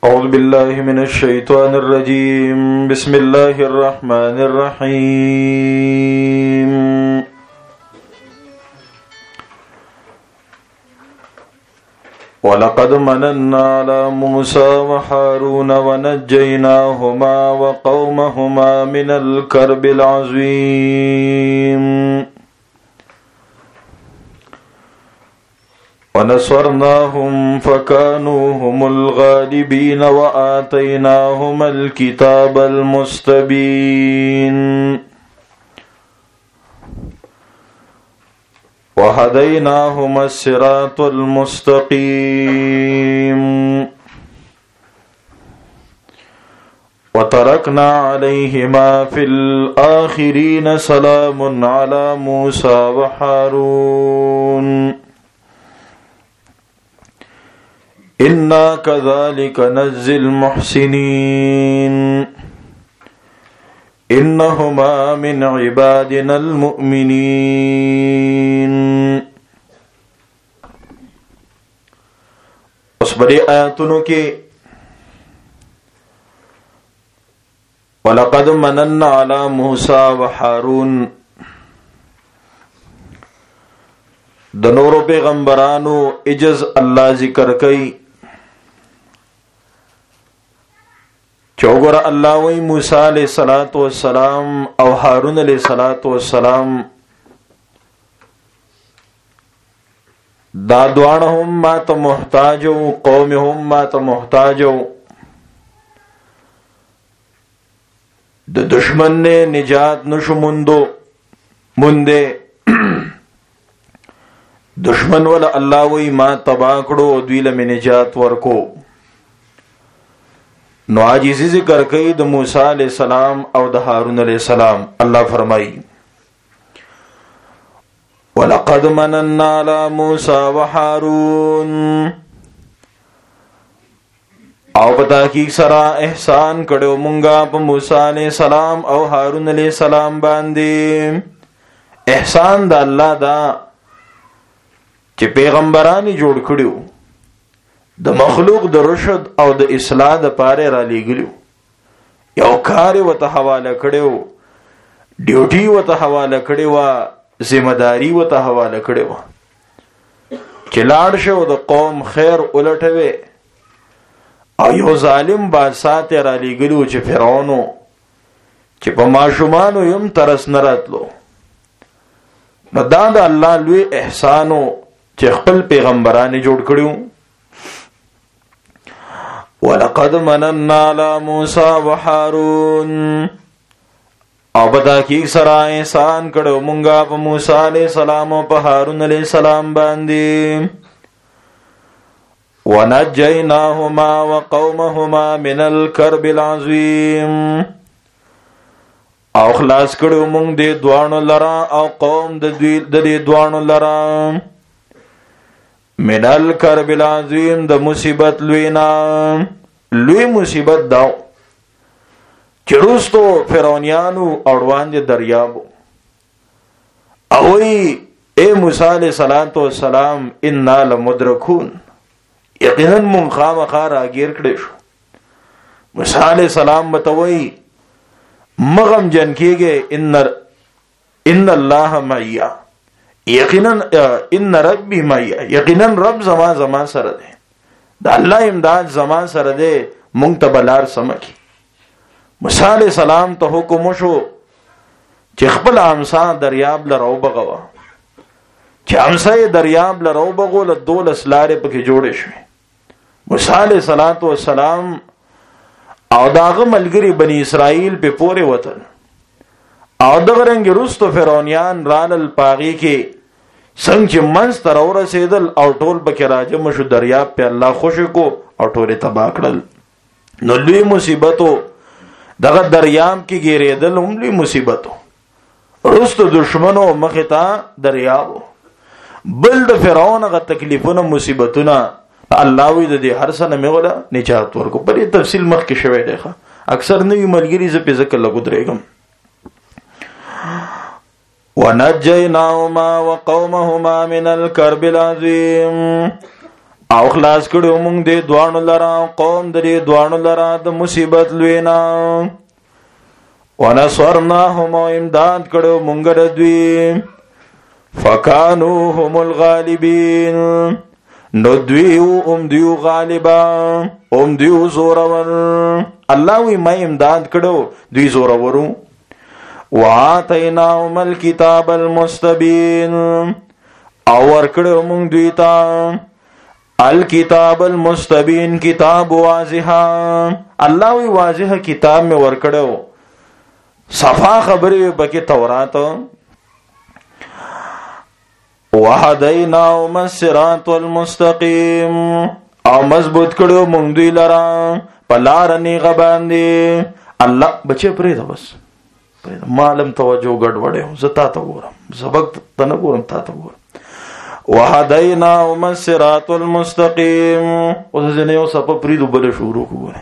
أعوذ بالله من الشيطان الرجيم بسم الله الرحمن الرحيم ولقد مننا على موسى وهارون ونجيناهما وقومهما من الكرب العظيم ونصرناهم فكانوا هم الغالبين وآتيناهم الكتاب المستبين وهديناهما الصراط المستقيم وتركنا عليهما في الآخرين سلام على موسى وهارون إنا كذلك نجزي المحسنين إنهما من عبادنا المؤمنين. اس بڑی آیاتونو کے وَلَقَدْ مَنَنَّا عَلَى مُوسَى وَهَارُونَ د نورو پیغمبرانو عجز الله ذکر کئی چوغر الله وی موسی علیہ الصلوۃ والسلام او هارون علیہ الصلوۃ والسلام دا دوانهم ما ته محتاجو قومهم ما ته محتاجو د دشمن نے نجات نشو مندے دشمن ولا الله وی ما تبا کړو دوی له نجات ورکو. نو عاجزی ذکر کوي د موسی علیہ السلام او د هارون علیہ السلام. الله فرمایي ولقد مننا على موسى وهارون او پتا کی سرا احسان کړو مونږه په موسی علیہ السلام او هارون علیہ السلام باندې. احسان د الله دا چې پیغمبرانی جوړ کړیو د مخلوق د رشد او د اصلاح د پاره را لېګلیو یو کار وته حواله کړیو ډیوټي وته حواله کړیو ذمہ داری وته حواله کړیو چې لاړ شو د قوم خیر الټوي او یو ظالم بادشاہ ته را لېګلیو چې فرعونو چې په ماشومانو یم ترس نراتلو. نو دا د الله لوی احسانو چې خپل پیغمبرانی جوړ کړیو. ولقد مننا على موسى وهارون او بدا کی سره احسان کړو مونږه په موسی علیہ السلام او په هارون علیہ السلام باندې. ونجيناهما وقومهما من الكرب العظيم او خلاص کړو مونږ دې دوانو لرا او قوم د دې دوانو لرا من الکرب العظیم د مصیبت لوینا. لوی مصیبت داو چروستو فرعونیانو اڑوان دے دریابو اوئی اے موسی علیہ السلام انا لمدرکون یقیناً من خامخا راگیر کړی شو. موسی علیہ السلام بتوئی مغم جن کیگے ان اللہ معیا یقیناً ان ربی معی یقیناً رب زمان سره ده دا الله امداد زمان سره ده مونږ ته بلار سمکی. موسی علیہ السلام ته حکم شو چې خپل امسا دریاب لراو بغوا چې امسا دریاب لراو بغول دولس لارې پکې جوړې شوې. موسی علیہ السلام او داغه ملګری بنی اسرائیل په پوره وطن او دغه رنګ رستو فرعونیان رالل پاغي کې څنګه چې منځ تر ورسېدل او ټول پکې راجم شو دریاب په الله خوش کو او ټوله تباہ کړل. نو لوی مصیبتو دغه دریاب کې ګیرېدل هم لوی مصیبتو. رستو دشمنو مختا دریاب بل د فرعون غ تکلیفونه مصیبتونه الله وی د هر سنه میغله نجات ورکو. په دې تفصیل مخ کې شوی دی اکثر نوی ملګری ز په ذکر لګو درېګم. ونجيناهما وقومهما من الكرب العظيم او خلاص کړو مونږ دې دوانو لرا قوم دې دوانو لرا د مصیبت لوینا ونصرناهم امداد کړو مونږ دوی فکانوا هم الغالبین نو دیو غالبا دیو زورور الله وی ما امداد کړو دوی زورورو واتیناهم الکتاب المستبین او ورکړو مونږ دوی ته الکتاب المستبین کتاب واضح الله وی واضح کتاب میں ورکړو صفا خبرې بکې تورات وهدیناهم الصراط المستقیم او مضبوط کړو مونږ دوی لرا پلار نیغه باندې الله بچي پرې دا بس معلم توجه ګډوډه زتا ته ګورم سبق ته نه ګورم تا ته ګورم وهدیناهم الصراط المستقیم اوس ځنه یو سپ پرې دوبل شروع کوه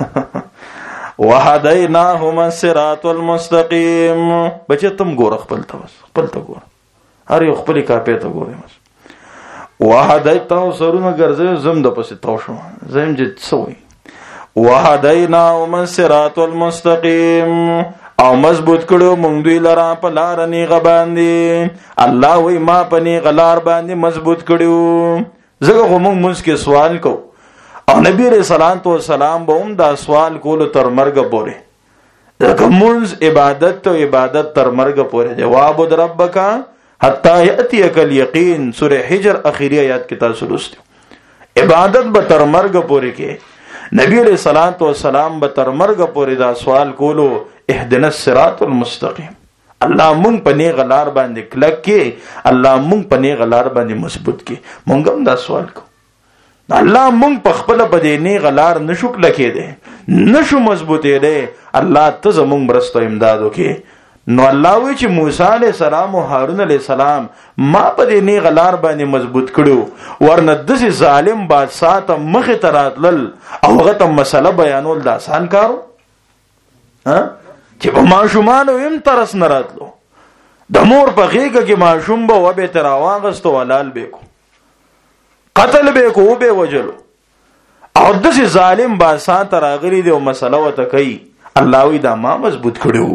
وهدیناهم الصراط المستقیم بچي تم ګور خپل ته بس خپل ته ګور هر یو خپل کاپه ته ګورم وهدیتاو سرونه ګرځي زم د پسې تاو شو زم چې سوې وهدیناهم الصراط المستقیم او مضبوط کړو مونږ دوی لرا په لار نیغه باندې الله وی ما په نیغه لار باندې مضبوط کړو زګه مونږ مسکه سوال کو او نبی رسول الله سلام به هم دا سوال کولو تر مرګ پورې دغه مونږ عبادت ته عبادت تر مرګ پورې جواب ربک حتی یاتیک الیقین سورہ حجر اخیری آیات کې تاسو لوستو عبادت به تر مرګ پورې کې نبی علیہ الصلوۃ والسلام به تر مرګ پورې دا سوال کولو اهدنا الصراط المستقیم الله مونږ په نه غلار باندې کلک کې الله مونږ په نه غلار باندې مضبوط کې مونږ هم دا سوال کو الله مونږ په خپل په نه غلار نشو کلکې دي نشو مضبوطې دي الله ته زمونږ برسته امداد وکي نو الله وی چې موسی علیہ السلام او هارون علیہ السلام ما په دې نه غلار باندې مضبوط کړو ورنه د ظالم بادشاہ ته مخه تراتل او هغه ته مسله بیانول د آسان کارو چې په ماشومانو هم ترس نه راتلو د مور په غیږه کې ماشوم به وبه تر واغستو ولال به کو قتل به کو به وجلو او د ظالم بادشاہ تر غری دی او مسله وته کوي الله وی دا ما مضبوط کړو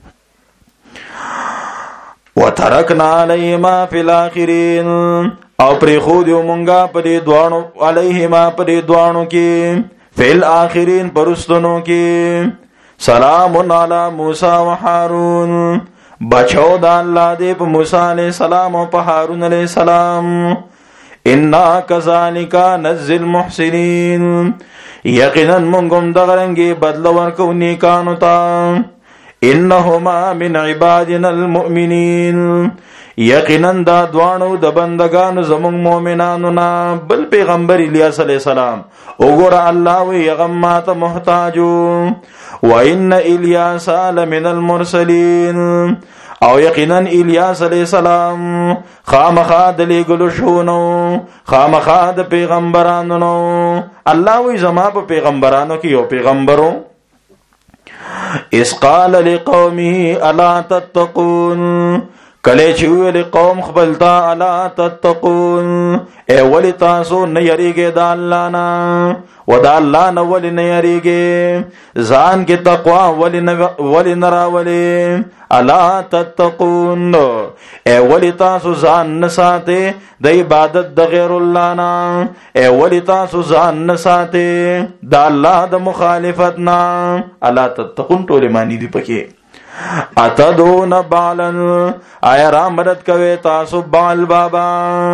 وترکنا علیهما فی الاخرین او پر خود یو مونږه په دې دوانو علیهما په دې دوانو کې فی الاخرین پرستونو کې سلام علی موسی و هارون بچو د الله دې په موسی علیہ السلام او په هارون علیہ السلام انا کذالک نزل المحسنین یقینا مونږ دغه رنګي بدل ورکو نیکانو ته انهما من عبادنا المؤمنین یقینا دا دوانو د بندگانو زمون مؤمنانو نا بل پیغمبر الیاس علیہ السلام وګوره الله وی غمات محتاجو وان الیاس لمن المرسلین او یقینا الیاس علیہ السلام خامخا د لګلو شونو خامخا د پیغمبرانو نو الله وی زما په پیغمبرانو کې یو پیغمبرو اس قال لقومه الا تتقون کله چې ویل قوم خپلتا الا تتقون ای ولی تاسو نه یریږئ د الله نه و د الله نه ولی نه یریږئ ځان کې تقوا ولی نه راولئ الا تتقون ای ولی تاسو ځان نه ساتئ د عبادت د غیر الله نه ای ولی تاسو ځان نه ساتئ د الله د مخالفت نه الا تتقون ټول معنی دی پکې اتدون بالن آیا را مدد کوي تاسو بال بابا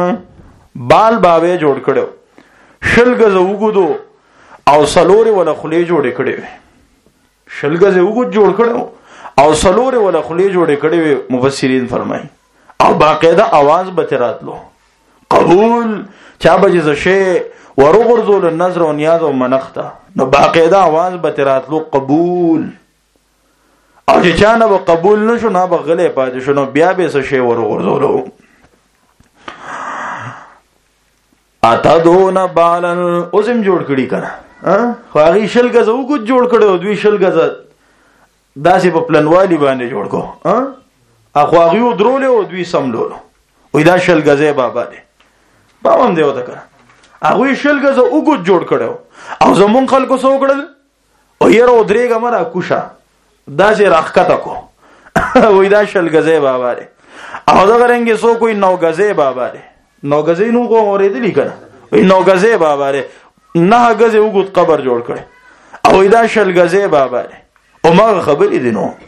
جوړ کړو شلګز وګدو او سلوري ولا خلی جوړ کړي شلګز وګد جوړ کړو او سلوري ولا خلی جوړ کړي مفسرین فرمایي او باقاعده आवाज به تراتلو قبول چا بجز شی ورغرزول النظر و نیاز و منخته نو باقاعده आवाज به تراتلو قبول او چې چانه به قبول نشو نه به غلې پاتې شو نو بیا به څه شی ورغورځولو اتدون بالن اوسم جوړ کړي کنه خو هغه شل غزه وګ جوړ کړو دوی شل غزه داسې په پلنوالي باندې جوړ کو اخو هغه درول او دوی سملول وې دا شل غزه بابا دې باوم دی وته کنه هغه شل غزه وګت جوړ کړو او زمون خلکو سو کړل او یې رو درېګه مرا کوشا دا چې راخکته کو وې دا شل غزه بابا ره او دا غرنګي سو کوئی 9 غزه بابا ره 9 غزه نو کو اورېدلی کنه وې 9 غزه بابا ره 9 غزه وګت قبر جوړ کړي او دا شل غزه بابا ره او ما خبرې دي نو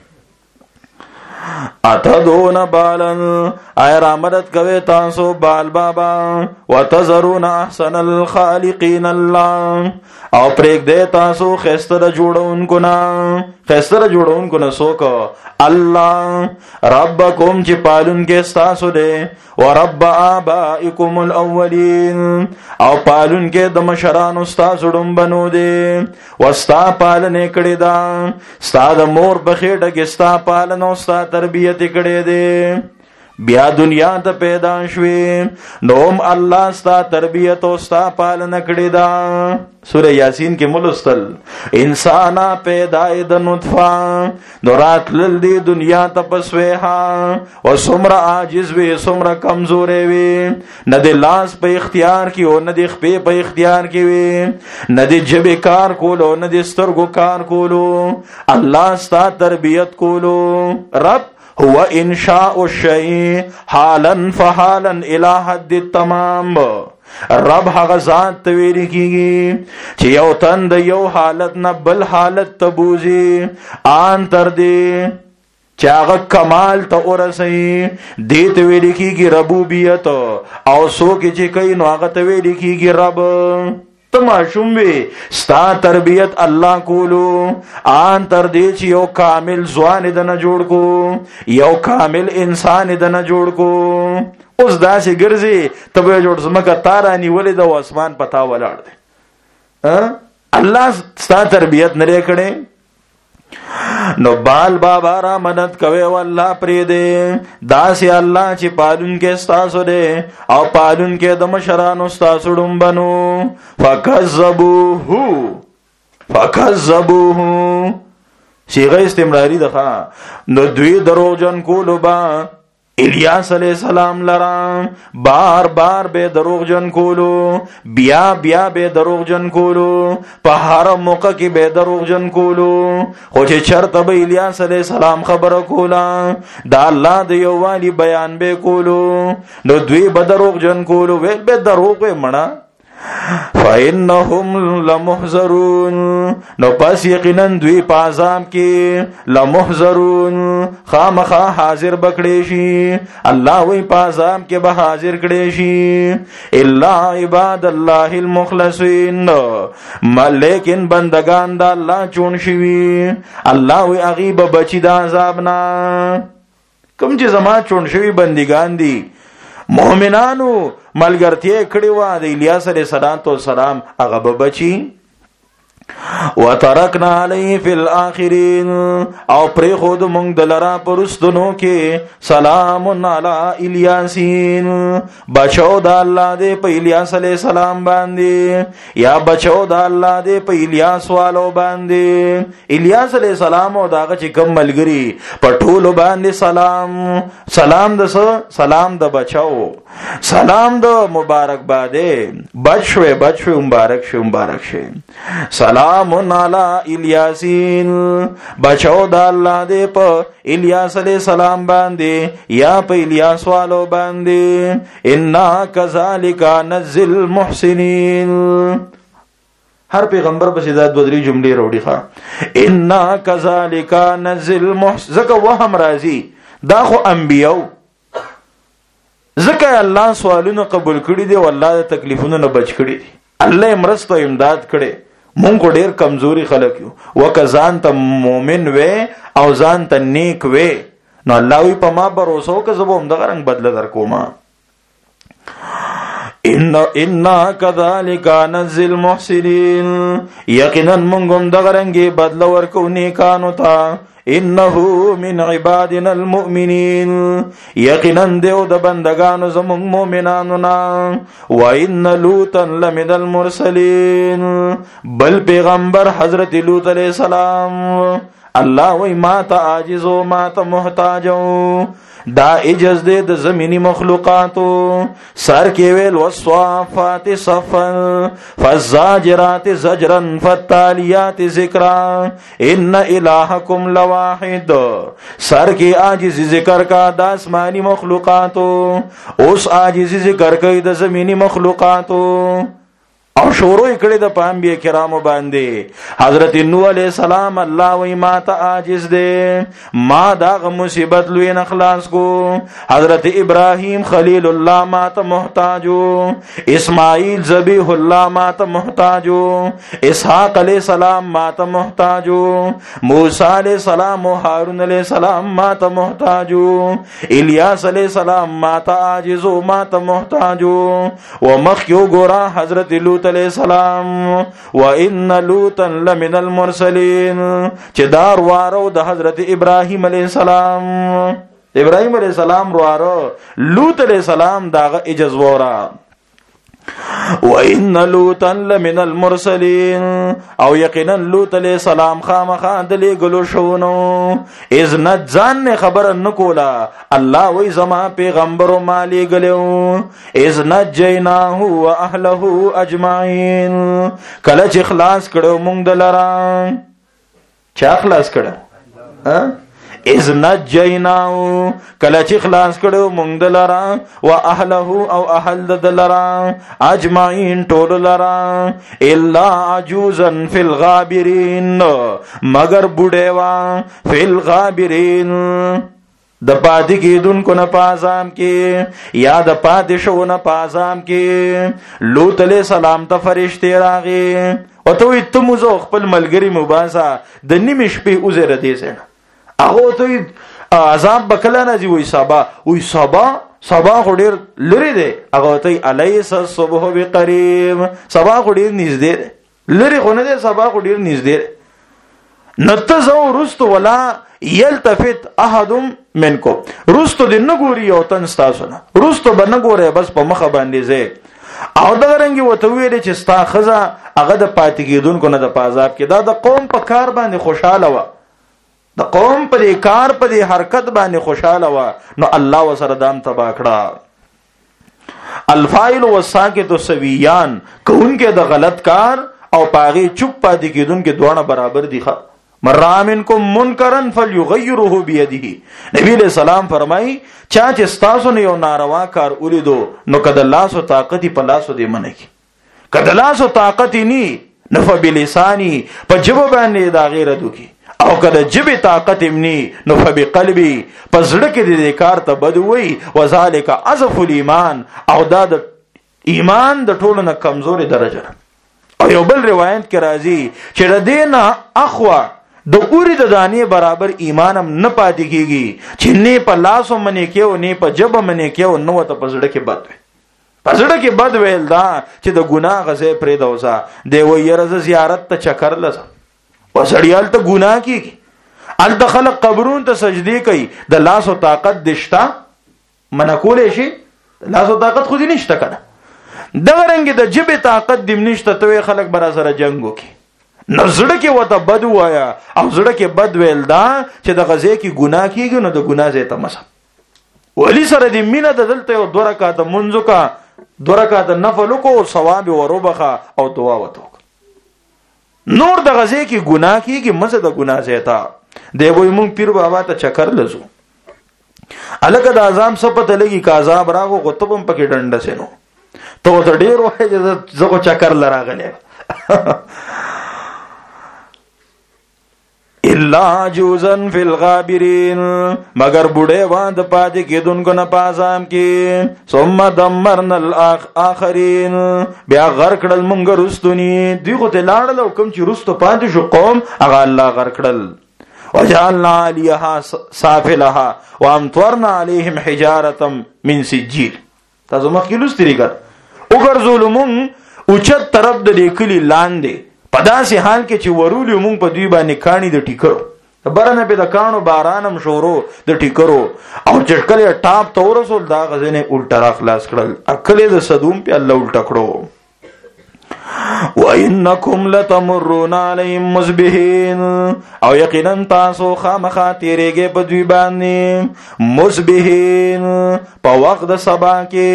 اتدون بالن اے رامدت کوي تاسو بال بابا وتزرون احسن الخالقین الله او پرېګ دې تاسو خستره جوړونکو نه سوک الله ربکم چې پالون کې تاسو دې او رب آبائکم الاولین او پالون کې د مشرانو تاسو ډم بنو دې وستا پالنې کړي دا ستا د مور بخېټه کې ستا پالنو ستا تربیت کړي دې بیا دنیا ته پیدا شوي نوم الله ستا تربیت او ستا پالنه کړي دا سورہ یاسین کې ملستل انسانا پیدای د نطفه نورات لل دی دنیا ته پسوها او سمره عاجز وي سمره کمزورې وي نه د لاس په اختیار کې او نه د خپې په اختیار کې وي نه د جبې کار کولو نه د سترګو کار کولو الله ستا تربیت کولو رب هو انشاء الشيء حالا فحالا الى حد التمام رب هغه ذات ته ویل کیږي چې یو تن د یو حالت نه بل حالت ته بوزي ان تر دې چې هغه کمال ته ورسي دې ته ویل کیږي ربوبیت او څوک چې کوي نو هغه ته ویل کیږي رب تماشوم وی ستا تربیت الله کولو ان تر دې چې یو کامل ځوان دنه جوړ کو یو کامل انسان دنه جوړ کو اوس دا چې ګرځي تبه جوړ زمکه تارا نیولې د اسمان پتا ولاړ دی الله ستا تربیت نه کړي نو بال بابا را مدد کوي والله پرې دې داسې الله چې پالون کې ستاسو دې او پالون کې د مشرانو ستاسو ډم بنو فکذبوه صيغه استمراری ده نو دوی دروغجن کولو با الیاس علیہ السلام لرا بار بار بے دروغ جن کولو بیا بیا بے دروغ جن کولو په هر موقع کې بے دروغ جن کولو خو چې چرته به الیاس علیہ السلام خبره کولا دا الله د یو والی بیان به کولو نو دوی به دروغ جن کولو وې به دروغ مړه فإنهم لمحذرون نو پس یقینا دوی په عذاب کې لمحذرون خامخا حاضر بکړي شي الله وی په عذاب کې به حاضر کړي شي الا عباد الله المخلصين لیکن بندگان د الله چون شي الله وی غیب بچی د عذاب نه کوم چې زما چون شي بندگان دي مؤمنانو ملګرتیا کړي وا د الیاس علیه السلام هغه بچي وترکنا علیه فی الاخرین او پری خود مونږ دلرا پرستونو کې سلام علی الیاسین بچو د الله دې په الیاس علیہ السلام باندې یا بچو د الله دې په الیاس والو باندې الیاس علیہ السلام او داغه چې کوم ملګری په ټولو باندې سلام د بچو سلام د مبارک باندې بچو مبارک شي سلام علی الیاسین بچو د الله دې په الیاس علیہ السلام باندې یا په الیاس والو باندې انا کذالک نزل المحسنین هر پیغمبر په سیدات بدری جملې وروړي ښا انا کذالک نزل المحسن زکه وهم راضی دا خو انبیو زکه الله سوالونه قبول کړي دي والله تکلیفونو نه بچ کړي دي الله مرسته امداد کړي مونږ ډېر کمزوري خلک یو وکزان ته مؤمن وې او ځان ته نیک وې نو الله وی په ما باور وسو که زبوم دغه رنگ بدل در کوما ان كذلك نزل المحسنين یقینا مونږ دغه رنگي بدل ورکو نیکانو ته انه من عبادنا المؤمنين یقینا دیو د بندگانو زمون مؤمنانو نا و ان لوطا لمن المرسلين بل پیغمبر حضرت لوط علیہ السلام الله وای ما ته عاجز او ما ته محتاج دا عجز دې د زمینی مخلوقاتو سر کې ویل والصافات صفا فالزاجرات زجرا فالتاليات ذکرا ان الهکم لواحد سر کې عاجز ذکر کا د آسمانی مخلوقاتو اوس عاجز ذکر کوي د زمینی مخلوقاتو او شروع کړي د پامبي کرامو باندې حضرت نوح علیہ السلام الله وای ما ته عاجز دې ما دا مصیبت لوی نه خلاص کو حضرت ابراهیم خلیل الله ما ته محتاجو اسماعیل ذبیح الله ما ته محتاجو اسحاق علیہ السلام ما ته محتاجو موسی علیہ السلام او هارون علیہ السلام ما ته محتاجو الیاس علیہ السلام ما ته عاجزو ما ته محتاجو ومخیو ګورا حضرت لوط علیہ السلام وان لوطا لمن المرسلین چې دار وارو د حضرت ابراهیم علیہ السلام ابراهیم علیہ السلام وارو لوط علیہ السلام داغه اجز وورا وان لوطا لمن المرسلین او یقینا لوط علیہ السلام خامخا د لګلو شونو اذ نځان خبر نکولا الله وای زما پیغمبر مالی غلو اذ نجیناه واهله اجمعین کله چې خلاص کړو مونږ دلرا چا خلاص کړو اذ نجیناو کله چې خلاص کړو مونږ دلرا واهله او اهل دلرا اجمعین ټول لرا الا عجوزا فی الغابرین مگر بوډه وا فی الغابرین د پاتې کېدونکو نه پازام کې یا د پاتې شو نه پازام کې لوط علیہ السلام ته فرشتي راغی او ته ته موزو خپل ملګری مباسا د نیمه شپې اوزره دي سره هغه ته عذاب بکلا نه دی وای صبا غډیر لری دی هغه ته الیس الصبح بقریب صبا غډیر نږدې لری خو نه دی صبا غډیر نږدې نتزو رست ولا یلتفت احد منکم رستو د نګوري او تن تاسو نه رستو به نګوره بس په مخه باندې زه او دا رنګي وته ویل چې ستا خزه هغه د پاتې کېدونکو نه د پازاب کې دا د قوم په کار باندې خوشاله و د قوم په دې کار په دې حرکت باندې خوشاله و نو الله وسره دام تبا کړه الفاعل والساکت سویان کوونکې د غلط کار او پاغي چوپ پاتې کېدونکو دوه برابر دي مرامنکم منکرن فلیغیره بيده نبی علیہ السلام فرمای چا چې تاسو نه یو ناروا کار ولیدو نو کده لاسو طاقت په لاسو دی منکی کده لاسو طاقت نی نفع بلسانی په جبه باندې دا غیره دوکي او کله جبه طاقت امنی نو فبقلبی پزړه کې دې کار ته بدوي وذالک اضف الایمان او دا د ایمان د ټولو نه کمزوري درجه او یو بل روایت کې راځي چې د دینه اخوا د اوري د دانې برابر ایمانم نه پاتې کیږي چې نه په لاسو منې کېو نه په جبه منې کېو نو ته پزړه کې بد وي پزړه کې بد ویل دا چې د ګناه غزه پرې دوسا دی و يرز زیارت ته چکر لسه وسړیال ته ګناه کیږي ال دخل قبرون ته سجدي کوي د لاس او طاقت دشتا منکول شي لاس او طاقت خو دې نشته کنه دغه رنګ د جبه طاقت دې نشته ته خلک برا سره جنگ وکي نزړه کې وته بد وایا او زړه کې بد ویل دا چې د غزه کې ګناه کیږي نو د ګناه زه تمسه ولی سره دې مینه د دلته یو دوه رکعات منځو کا دوه رکعات نفل کو او ثواب وربخه او دعا وته نور د غزه کې ګناه کیږي مزه د ګناه زه تا دی وای مونږ پیر بابا ته چکر لزو الګ د اعظم صفته لګي کا عذاب راغو غتبم پکې ډنډه سينو ته ډیر وای چې زغه چکر لراغله الا جوزن فی الغابرین مگر بوډه واند پاتې کېدونکو نه پازام کې ثم دمرنا الاخرین بیا غر کړل مونږ رستونی دیغه ته لاړل کوم چې رستو پاتې شو قوم هغه الله غر کړل وجعلنا علیها سافلها وامطرنا علیهم حجاره من سجیل تاسو مخکې لوستری کړ وګرځول مونږ اوچت طرف د لیکلي لاندې په داسې حال کې چې ورولې مونږ په دوی باندې کانی د ټیکرو برنه په د کانو بارانم شورو د ټیکرو او چټکلې ټاپ تو رسول دا غزنه الټا را خلاص کړل اکلې د صدوم په الله الټا کړو وَإِنَّكُمْ لَتَمُرُّونَ عَلَيْهِمْ مُصْبِحِينَ او یقینا تاسو خامخا تیریږئ په دوی باندې مصبحین په وخت د سبا کې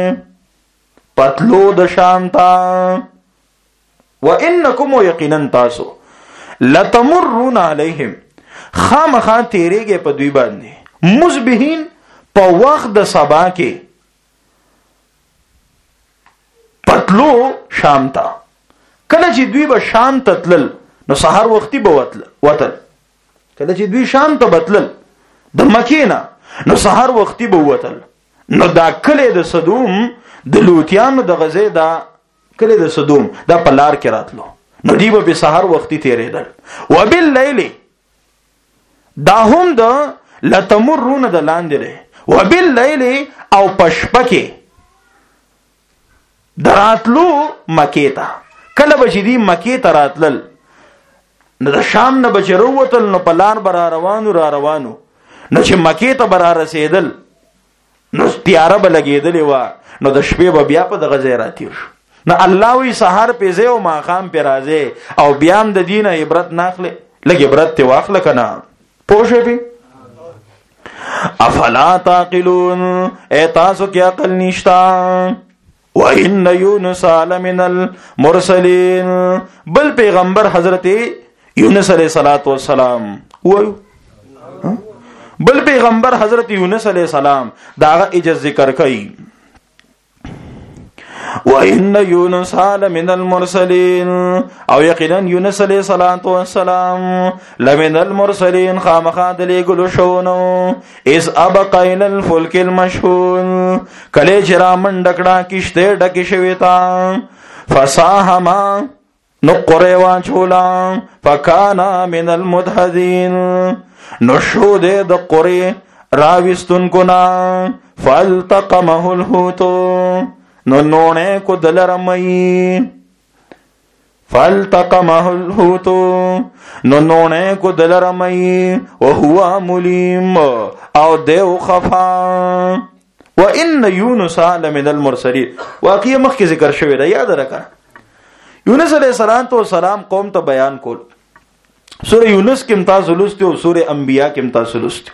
پتلو د شام ته وَإِنَّكُمْ یقینا تاسو لَتَمُرُّونَ عَلَيْهِمْ خامخا تیریږئ په دوی باندې مصبحین په وخت د سبا کې پتلو شام ته کله چې دوی به شام ته تلل نو سحر وختي به وتل کله چې دوی شام ته بتلل د مکې نه نو سحر وختي به وتل نو دا کله د صدوم د لوتیانو د غزې دا کله د صدوم دا په لار کې راتلو نو دی به سحر وختي تیرېدل وباللیل دا هم د لتمرون د لاندې ده وباللیل او پشپه کې دراتلو مکې ته کله به چې دی مکې ته راتلل نو د شام نه به چې روتل نو په لار به را روانو نو چې مکې ته به را رسېدل نو تیاره به لګېدلې وه نو د شپې به بیا په دغه ځای راتیر شو نو الله وی سحر پې ځې او ماښام پې راځې او بیا هم د دې نه عبرت ناخلې لږ عبرت ترې واخله که نه پوه شوې پې افلا تعقلون ای تاسو کې عقل نشته وَإِنَّ يُونُسَ لَمِنَ الْمُرْسَلِينَ بل پیغمبر حضرت یونس علیہ السلام وایو بل پیغمبر حضرت یونس علیہ السلام داغه اجازه ذکر کوي وَإِنَّ يُونُسَ لَمِنَ الْمُرْسَلِينَ او یقینا یونس علیہ السلام لمن المرسلین خامخا دلیګلو شونو اس ابق الى الفلك المشحون کله چر منډکړه کشته ډکه شوی تا فصاحما نو قریوا چولا فکانا من المدحدین نو شو دې د قری راوستون کنا فالتقمه الحوت نو نونه کو دلرمئی فالتقمه الحوت نو نونه کو دلرمئی وهو ملیم او دیو خفا وان یونس لمن المرسلین واقعي مخکې ذکر شوی دا یاد راکړه یونس علیہ السلام قوم ته بیان کول سورہ یونس کې امتاز لوستي او سورہ انبیاء کې امتاز لوستي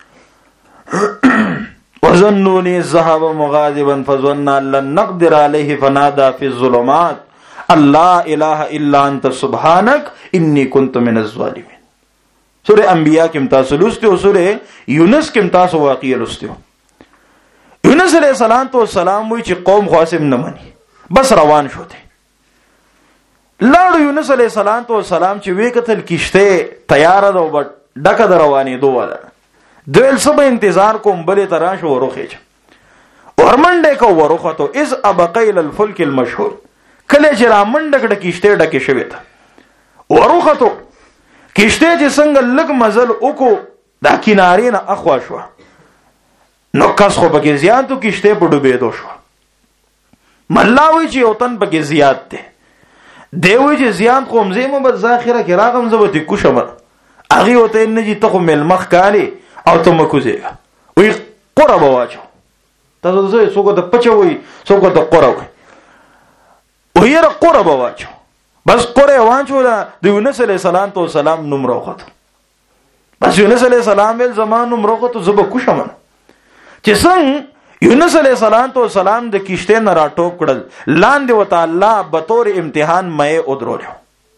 وظنوني ذهب مغاضبا فظن ان لن نقدر عليه فنادى في الظلمات لا اله الا انت سبحانك اني كنت من الظالمين سورہ انبیاء کې امتاز لوستي او سورہ یونس کې امتاز واقعي لوستي یونس علیہ السلام وی چې قوم خاصم نه مني بس روان شوته لاړو یونس علیہ السلام چې وی کتل کشته تیار ده او ډکه د روانې دوه دویل سبا انتظار کوم بلې تراشو وروخېج ورمنډه کو وروخته از ابقیل الفلک المشهور کله چې را منډه کړه کشته ډکه شوی ته وروخته کشته چې څنګه لګ مزل وکړو دا کینارې نه اخوا شو نو کس خو پکې زیاتو کشته په ډوبېدو شو ملاوي چې اوتن پکې زیات ته دیوی چې زیات قوم زېمه بس ذاخره کې راغم زبته کوشم اغي وته نه چې ته مل مخ کالي او ته مکوزه وی قرب واچو تاسو زه څوک د پچوي څوک د قرب وی را قرب واچو بس قره واچو د یونس علیہ السلام نوم راوخت بس یونس علیہ السلام ول زمان نوم راوخت زب کوشم چې څنګه یونس علیہ السلام د کشته نه راټوب کړل لاندې وته الله به تور امتحان مې ودرولو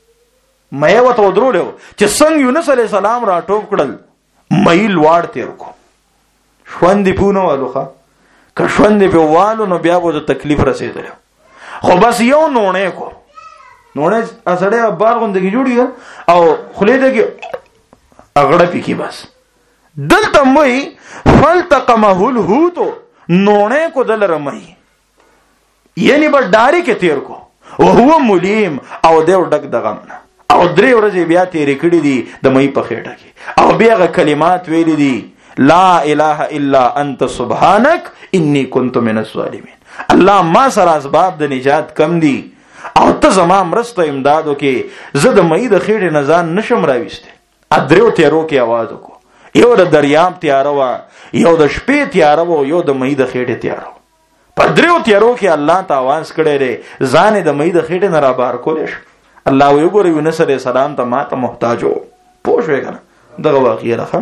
چې څنګه یونس علیہ السلام راټوب کړل مې لوړ تیر کو شوندې پونه والوخه که شوندې په والو نو بیا به تکلیف رسیدل خو بس یو نونه کو نونه اسړې بار غوندې جوړی او خلې دې اغړه پکې بس دلته مې فلتقمه الحوت نونه کو دل رمای یعنی به ډاری کې تیر کو او هو ملیم او دیو ډک دغمنه او درې ورځې بیا تیرې کړې دي د مې په خېټه کې او بیا کلمات ویلې دي لا اله الا انت سبحانك اني كنت من الظالمين الله ما سره اسباب د نجات کم دي او ته زما مرسته امدادو کې زه د مې د خېټې نه ځان نشم راويسته ادریو تیرو کې आवाज وکړو یو د دریاب تیارو یو د شپې تیارو یو د مې د خېټې تیارو پدریو تیارو کې الله ته आवाज کړي ری ځان د مې د خېټه نه را بار کولې الله وی ګورې یونس علیہ السلام ته ما ته محتاج وو پوه شوې کنه دغه واقعي راخه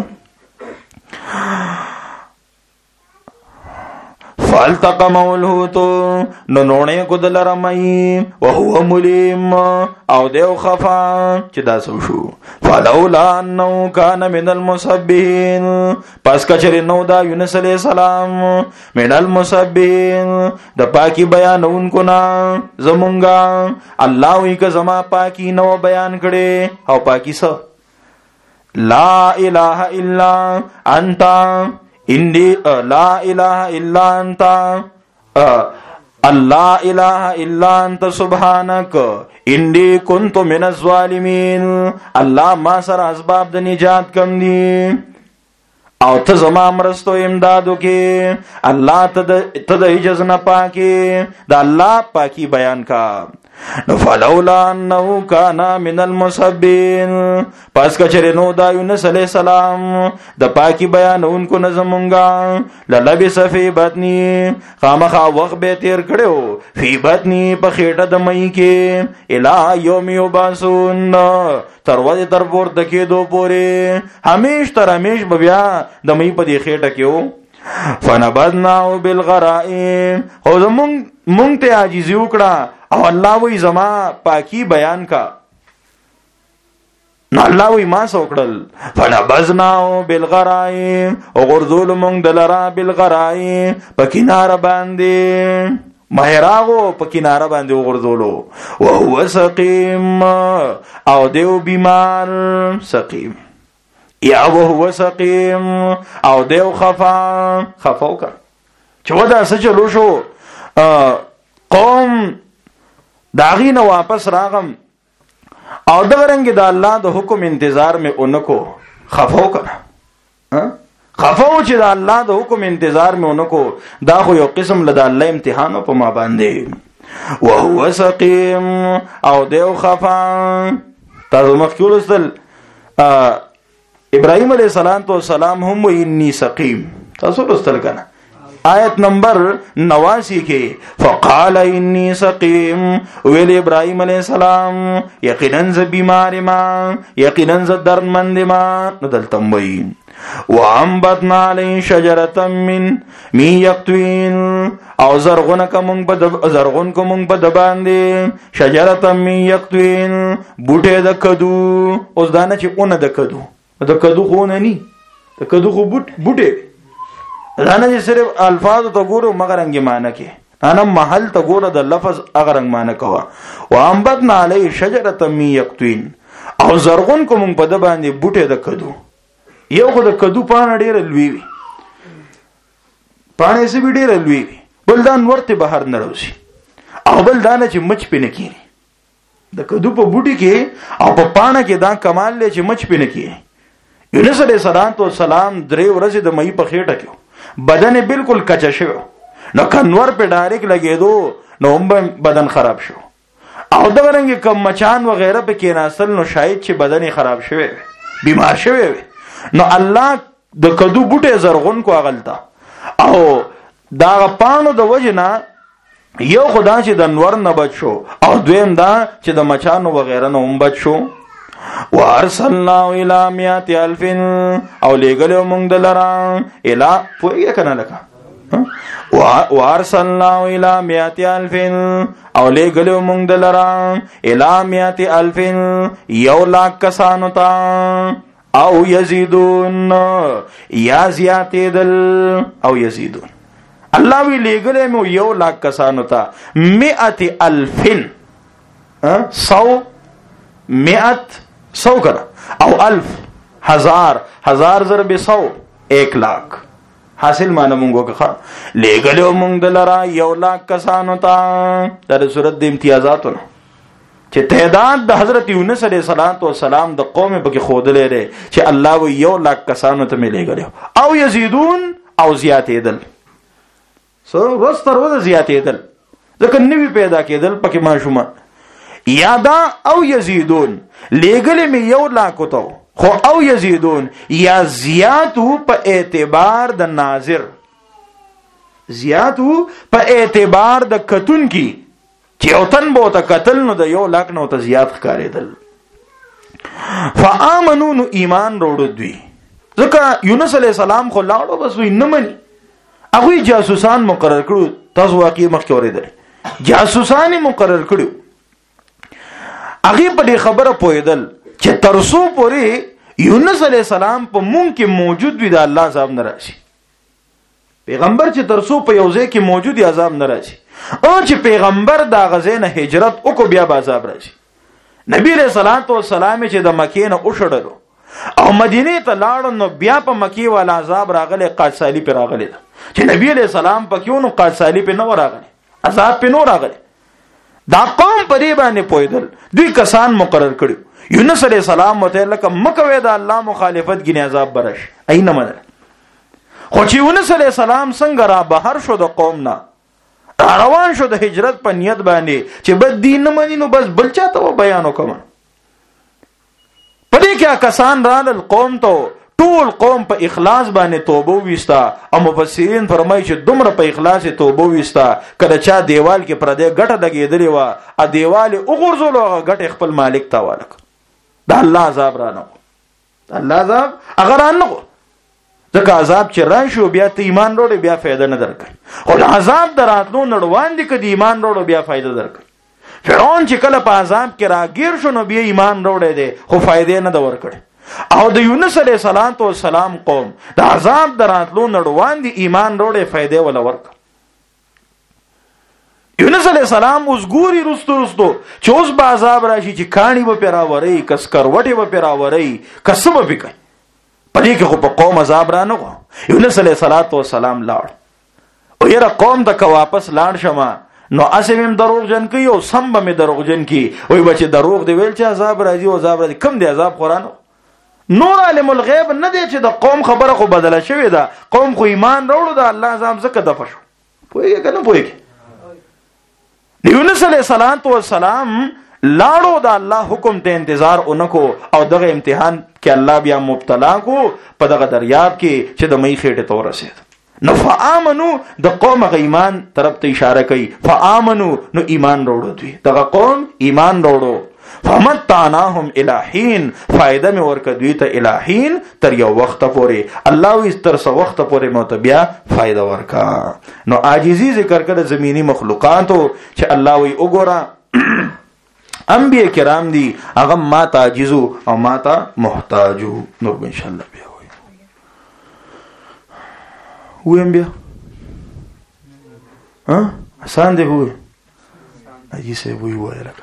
فالتقمه الحوت نو نونه کو دلر مې وهو ملیم او دیو خفا چې دا سو شو فلولا انه كان من المسبحين پس کچری نو دا یونس علیہ السلام من المسبحين د پاکی بیانونکو نا زمونږه الله وی که زما پاکی نو بیان کړي او پاکی سو لا اله الا انت اندی لا الہ الا انت اللہ الہ الا انت سبحانک اندی کنت من الظالمین اللہ ما سر اسباب د نجات کم دی او ته زما مرستو امدادو کې الله ته د اجازه نه پاکي د الله پاکي بیان کا فلولا انه كان من المسبحين پس کچره نو دا یونس علیہ السلام د پاکي بیانونکو نظمونګه للبس فی بطنی خامخا وخت به تیر کړو فی بطنی په خېټه د مې کې الی یوم یبعثون تر ورځې تر پورته کېدو پورې همیش تر همیش بیا د مې په دې خېټه کې فنبذناه بالغراء او مونږ ته عاجزي وکړه او الله وی زما پاکی بیان کا نو الله وی ما سوکړل فنبذناه بالغراء او غرذول مونږ دلرا بالغراء په کینار باندې مهراغو په کینار باندې غرذولو وهو سقیم او دیو بیمار سقیم یا وهو سقیم او دیو خفاو کا چې ودا څه چلو شو قوم داغینه واپس راغم او دغرنګ د الله د حکم انتظار مې اونکو خفاو کړه خفاو چې د الله د حکم انتظار مې اونکو دا خو یو قسم له د الله امتحان په ما باندې وهو سقیم او دیو خفا تاسو مخکې ولستل ابراهيم عليه السلام هم و انی سقیم تاسو ولستل کنه آیت نمبر 89 کې فقال انی سقیم ویل ابراهيم عليه السلام یقینا ز بیمار ما یقینا ز دردمند ما ندلتم وی وانبتنا علی شجرة من یقطوین او زرغون کوم په د باندې شجرة من یقطوین بوټه د کدو اوس دانه چې اون د کدو خو نه ني د کدو خو بوټه دانه چې صرف الفاظ ته ګورو مگر انګ معنی کې انا محل ته ګوره د لفظ اگر انګ معنی کوا وانبتنا علی شجرة من یقطوین او زرغون کوم په د باندې بوټه د کدو یو خو د کدو پانه ډیره لوی وي پانه سي ډیره لوی وي بل دا ورته بهر نه راوځي او بل دا نه چې مچ پینې کیږي د کدو په بوټي کې او په پانه کې دا کمال لې چې مچ پینې کیږي یونس علیہ السلام 3 ورځې د مې په خېټه کې بدن بالکل کچا شو نو کنور په ډایرک لګېدو نو هم بدن خراب شو او دا رنګ کم مچان و غیره په کې ناسل نو شاید چې بدن خراب شوی بیمار شوی نو الله د کدو بوټه زرغون کو اغلتا او دا پانو د وجنا یو خدا چې د نور نه بچو او دویم دا چې د مچانو و غیره نه هم بچو وارسلنا الى 100,000 او لګلو مونږ دلرا اله پوهیږه کنه لکه وارسلنا الى 100,000 او لګلو مونږ دلرا اله 100,000 یو لاک کسانو ته او یزیدون یا زیاتیدل او یزیدون الله وی لګلې مو یو لاک کسانو ته 100,000 100 کړه او 1000 ضرب 100 1 لاک حاصل معنی مونږه ښه لګلو مونږ دلرا یو لاک کسانو ته در صورت د امتیازاتونه چې تعداد د حضرت یونس علیہ السلام د قوم په کې خودلې لري چې الله و یو لاک کسانو ته ملي غلو او یزيدون او زیاتېدل سو ورستر ود زیاتېدل ځکه نوی پیدا کېدل پکې ماشومه یادا او یزيدون لګلې می یو لاک وته خو او یزيدون یا زیاتو په اعتبار د ناظر زیات وو په اعتبار د کتون کې چې او تن بو ته قتل نو د 1 لک نو ته زیات ښکارېدل. فآمنو نو ایمان وروړو دوی ځکه یونس علی السلام خو لاړو بس وی نه مني هغه جاسوسان مقرر کړو. تاسو واقعي مخ کې اورېدل جاسوسان مقرر کړو. هغه په دې خبره پوهیدل چې ترسو پورې یونس علی السلام په مونږ کې موجود وي د الله عذاب نه راشي. پیغمبر چې ترسو په یو ځای کې موجود عذاب نه راشي او چې پیغمبر دا غزې نه هجرت وکړو بیا به عذاب راشي. نبی علیہ الصلوۃ والسلام چې د مکې نه وشړلو او مدینه ته لاړ نو بیا په مکې والا عذاب راغله قادسالی پر راغله چې نبی علیہ السلام پکې نو قادسالی په نو راغله عذاب په نو راغله. دا قوم په دې باندې پویدل دوی کسان مقرر کړو. یونس علیہ السلام مته لکه مکوې دا الله مخالفت غنی عذاب برش اینه منل. خو چې یونس علیہ السلام څنګه را بهر شو د قوم نه روان شو د هجرت په نیت باندې چې بد دین نه مني نو بس بل چاته بیان وکم. په دې کې کسان رال قوم ته ټول قوم په اخلاص باندې توبه وستا او مفسرین فرمایي چې دومره په اخلاص توبه وستا کله چا دیوال کې پر دې غټه لګېدلې و ا دیوال وګرځولو غټه خپل مالک ته والک. دا الله عذاب را نه الله عذاب اگر نه ځکه عذاب چې راشي بیا ته ایمان وروړي بیا فائدہ نه درکړي. خو عذاب دراتلو نړوان دي کدي ایمان وروړو بیا فائدہ درکړي. فرعون چې کله په عذاب کې راګیر شو نو بیا ایمان وروړي دي خو فائدې نه د ورکړي. او د یونس علیہ السلام قوم د عذاب دراتلو نړوان دي ایمان وروړي فائدې ولا ورک. یونس علیہ السلام اوس ګوري رستو چې اوس به عذاب راشي چې کانی به پیراوري کس کروټي به پیراوري کسب به کوي. پدې کې خو په قوم عذاب را نه غو. یونس علیہ السلام لاړ او یره قوم ته که واپس لاړ شمه نو اسیم دروغجن کوي او سم به دروغجن کوي وای بچي دروغ دی ویل چې عذاب راځي او عذاب راځي کم دی عذاب قرآن نور علم الغیب نه دی چې د قوم خبره خو بدله شوې ده. قوم خو ایمان راوړو د الله عذاب زکه دفع شو. پوهیږي کنه پوهیږي. یونس علیہ السلام لاړو د الله حکم ته انتظار اونکو او دغه امتحان کې الله بیا مبتلا کو په دغه دریاب کې چې د مې خېټه تور رسید. نو فآمنو د قوم ایمان طرف ته اشاره کوي. فآمنو نو ایمان راوړو دوی دغه قوم ایمان راوړو. فمتعناهم الہین فائدہ میں ورک دوی ته الہین تر یو وخت پورې الله اس تر سو وخت پورې مو ته بیا فائدہ ورکا. نو عاجزی ذکر کړه زمینی مخلوقاتو چې الله وی وګورا انبیاء کرام دی هغه ما تعجزو او ما تا محتاجو. نور ان شاء الله بیا وي انبیاء ها آسان دی وي اجي سه وي وای لکه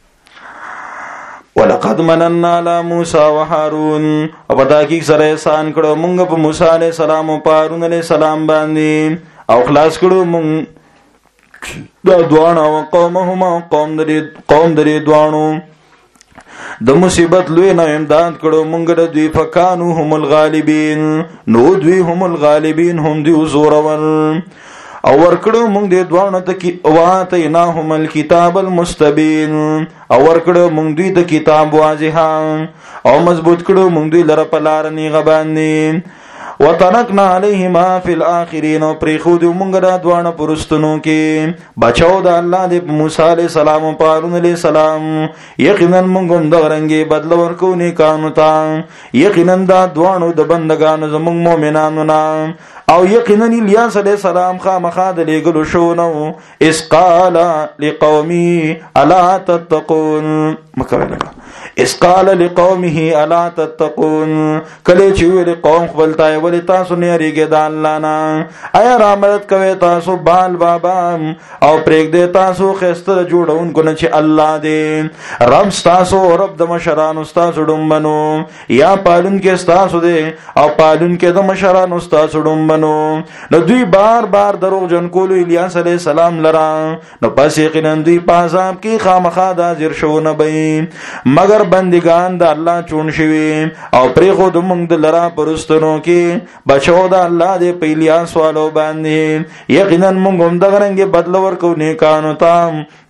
ولقد مننا على موسى وهارون او په تحقیق سره احسان کړو مونږ په موسی عليه السلام او هارون عليه السلام باندې او خلاص کړو مونږ دا دوانه او قومهما قوم درې دوانو د مصیبت لوی نه امداد کړو مونږ د دوی فکانو هم الغالبین نو دوی هم الغالبین هم دی زورور او ورکړو مونږ دې دوانو ته کې واته نه هم الكتاب المستبین او ورکړو مونږ دې د کتاب واضح او مضبوط کړو مونږ دې لره په لار نه غباندې وترکنا علیهما فی الاخرین او پری خو دې مونږ را دوانو پرستونو کې بچاو د الله دې موسی علیہ السلام او هارون علیہ السلام یقینا مونږ د رنګي بدل ورکو نه قانون تا یقینا دا دوانو د بندگانو زموږ مؤمنانو نه او یقینا الیاس علیہ السلام خامخا د لګلو شو نو اس قال لقومي الا تتقون مکوله اس قال لقومه الا تتقون کله چې ویل قوم خپل تای ول تاسو نه ریګه د الله نه آیا رحمت کوي تاسو بال بابا او پرېګ دې تاسو خسته جوړون کو نه چې الله دې رب تاسو رب د مشران تاسو ډومبنو یا پالون کې تاسو دې او پالون کې د مشران تاسو ډومبنو نو دوی بار بار دروغ جن کولو الیاس علیہ السلام لرا نو پس یقینا دوی په عذاب کې خامخا د حاضر شو نه بې مگر بندگان د الله چون شوي او پرې خو د موږ د لرا پرستونو کې بچو د الله دې په الیاس والو باندې یقینا موږ هم د غرنګ بدل ورکو نه کانو تام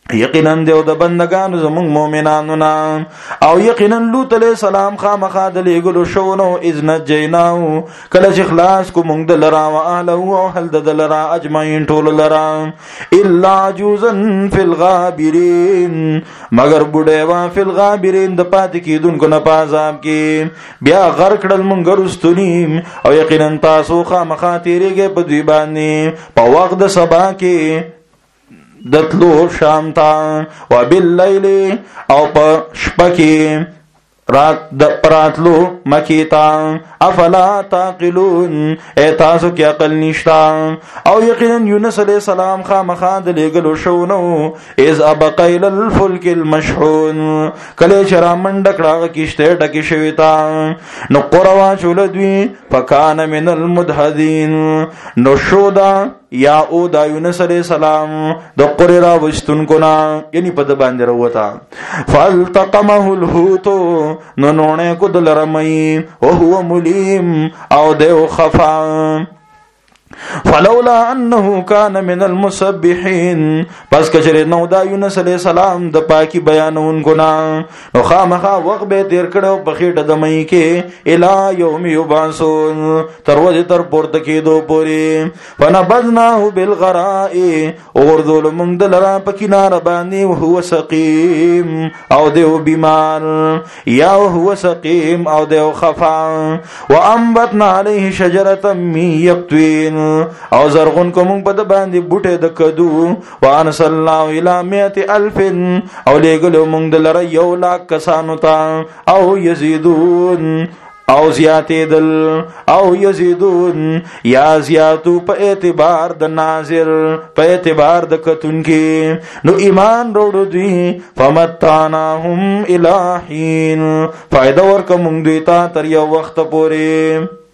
یقینا دیو د بندگانو زمون مؤمنانو نا او یقینا لوط علیہ السلام خامخا د لګلو شو نو اذن جیناو کله چې خلاص کو مونږ د لرا او اهله او هل د لرا اجمعین ټول لرا الا جوزن فی الغابرین مگر بډای وا فی الغابرین د پات کیدونکو نه پازاب کی بیا غر کړل مونږ رستونی او یقینا تاسو خامخا تیریږي په دوی باندې په وخت د سبا کې دتلو شام تا و باللیل او په شپه کې رات د پراتلو مکیتا افلا تعقلون اے تاسو کې عقل نشتا او یقینا یونس علیہ السلام خامخا د لګلو شو نو اذ ابقیل الفلک المشحون کله چر منډ کړه کیشته ټکی شوی تا نو قروا چولدوی فکان من المدحدین نو شودا یا او دا یونس علیہ السلام د قری را وشتون کنا یعنی په د باندې وروتا فالتقمه الحوت نو نونه کو دلرمای او هو ملیم او دیو خفا فلولا انه كان من المسبحين پس کچره نو دا یونس علیہ السلام د پاکی بیانون ګنا نو خامخا وخت به تیر کړو په خېټه د مې کې الی یوم یبعثون تر ورځې تر پورته کېدو پوري فنبذناه بالغراء اور ذل من دلرا په کینار باندې او هو سقیم او دیو بیمار یا هو سقیم او دیو خفا وانبتنا علیه شجره من یقطین او زرغون کوم په د باندې بوټه د کدو وان صلی الله الی 100,000 او لګلو مونږ د لره 100,000 کسانو ته او یزيدون او زیاتېدل او یزيدون یا زیاتو په اعتبار د ناظر په اعتبار د کتونکي نو ایمان وروړو دوی فمتعناهم الی حین فائدہ ورکوم دوی ته تر یو وخت پورې